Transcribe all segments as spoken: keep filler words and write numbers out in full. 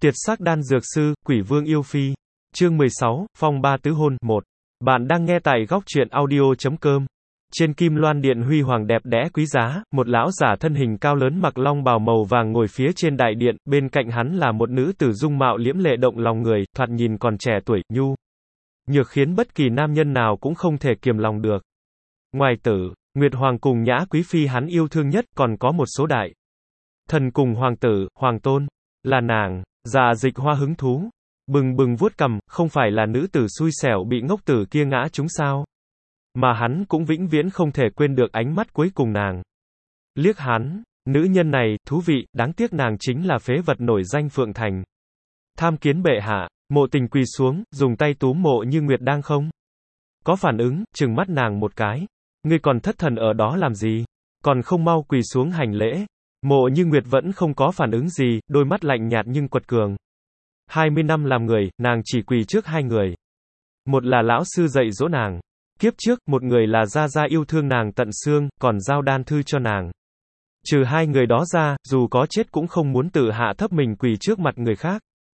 Tiệt sắc đan dược sư, quỷ vương yêu phi. Chương mười sáu, phong ba tứ hôn, một. Bạn đang nghe tại góc truyện audio chấm com. Trên kim loan điện huy hoàng đẹp đẽ quý giá, một lão giả thân hình cao lớn mặc long bào màu vàng ngồi phía trên đại điện, bên cạnh hắn là một nữ tử dung mạo liễm lệ động lòng người, thoạt nhìn còn trẻ tuổi, nhu nhược khiến bất kỳ nam nhân nào cũng không thể kiềm lòng được. Ngoài tử, Nguyệt Hoàng cùng Nhã Quý Phi hắn yêu thương nhất, còn có một số đại thần cùng hoàng tử, hoàng tôn, là nàng. Dạ Dịch Hoa hứng thú, bừng bừng vuốt cằm, không phải là nữ tử xui xẻo bị ngốc tử kia ngã trúng sao? Mà hắn cũng vĩnh viễn không thể quên được ánh mắt cuối cùng nàng. Liếc hắn, nữ nhân này, thú vị, đáng tiếc nàng chính là phế vật nổi danh Phượng Thành. Tham kiến bệ hạ, Mộ Tình quỳ xuống, dùng tay túm Mộ Như Nguyệt đang không có phản ứng, trừng mắt nàng một cái. Ngươi còn thất thần ở đó làm gì? Còn không mau quỳ xuống hành lễ. Mộ Như Nguyệt vẫn không có phản ứng gì, đôi mắt lạnh nhạt nhưng quật cường. hai mươi năm làm người, nàng chỉ quỳ trước hai người. Một là lão sư dạy dỗ nàng. Kiếp trước, một người là gia gia yêu thương nàng tận xương, còn giao đan thư cho nàng. Trừ hai người đó ra, dù có chết cũng không muốn tự hạ thấp mình quỳ trước mặt người khác.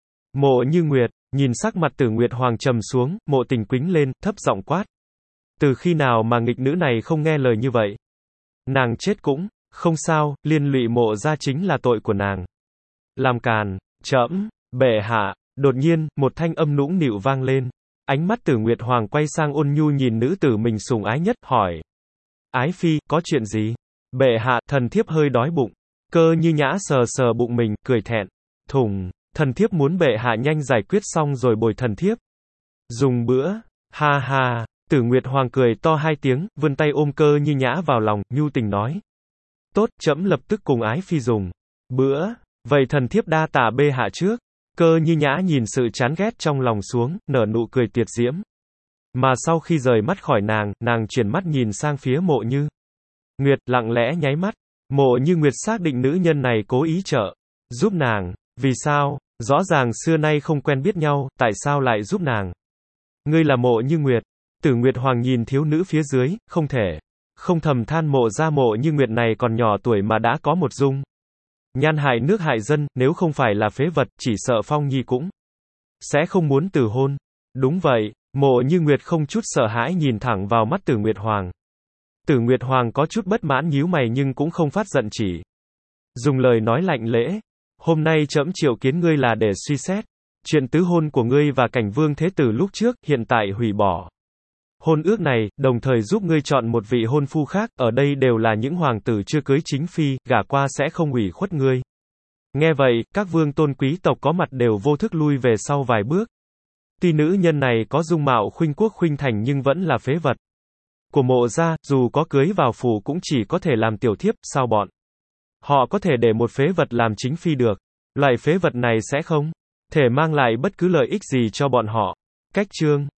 Mộ Như Nguyệt, nhìn sắc mặt Tử Nguyệt Hoàng trầm xuống, Mộ Tình quĩnh lên, thấp giọng quát. Từ khi nào mà nghịch nữ này không nghe lời như vậy? Nàng chết cũng không sao, liên lụy Mộ gia chính là tội của nàng. Làm càn, trẫm, bệ hạ. Đột nhiên, một thanh âm nũng nịu vang lên. Ánh mắt Tử Nguyệt Hoàng quay sang ôn nhu nhìn nữ tử mình sủng ái nhất, hỏi. Ái phi, có chuyện gì? Bệ hạ, thần thiếp hơi đói bụng. Cơ Như Nhã sờ sờ bụng mình, cười thẹn. Thùng, thần thiếp muốn bệ hạ nhanh giải quyết xong rồi bồi thần thiếp. Dùng bữa, ha ha. Tử Nguyệt Hoàng cười to hai tiếng, vươn tay ôm Cơ Như Nhã vào lòng, nhu tình nói. Tốt, trẫm lập tức cùng ái phi dùng bữa. Vậy thần thiếp đa tạ bệ hạ trước. Cơ Như Nhã nhìn sự chán ghét trong lòng xuống, nở nụ cười tuyệt diễm. Mà sau khi rời mắt khỏi nàng, nàng chuyển mắt nhìn sang phía Mộ Như Nguyệt, lặng lẽ nháy mắt. Mộ Như Nguyệt xác định nữ nhân này cố ý trợ giúp nàng. Vì sao? Rõ ràng xưa nay không quen biết nhau, tại sao lại giúp nàng? Ngươi là Mộ Như Nguyệt. Tử Nguyệt Hoàng nhìn thiếu nữ phía dưới, không thể không thầm than Mộ gia Mộ Như Nguyệt này còn nhỏ tuổi mà đã có một dung nhan hại nước hại dân, nếu không phải là phế vật, chỉ sợ Phong Nhi cũng sẽ không muốn từ hôn. Đúng vậy, Mộ Như Nguyệt không chút sợ hãi nhìn thẳng vào mắt Tử Nguyệt Hoàng. Tử Nguyệt Hoàng có chút bất mãn nhíu mày nhưng cũng không phát giận, chỉ dùng lời nói lạnh lễ. Hôm nay trẫm triệu kiến ngươi là để suy xét chuyện tứ hôn của ngươi và Cảnh Vương Thế Tử lúc trước, hiện tại hủy bỏ hôn ước này, đồng thời giúp ngươi chọn một vị hôn phu khác, ở đây đều là những hoàng tử chưa cưới chính phi, gả qua sẽ không ủy khuất ngươi. Nghe vậy, các vương tôn quý tộc có mặt đều vô thức lui về sau vài bước. Tuy nữ nhân này có dung mạo khuynh quốc khuynh thành nhưng vẫn là phế vật của Mộ gia, dù có cưới vào phủ cũng chỉ có thể làm tiểu thiếp, sao bọn họ có thể để một phế vật làm chính phi được? Loại phế vật này sẽ không thể mang lại bất cứ lợi ích gì cho bọn họ. Cách chương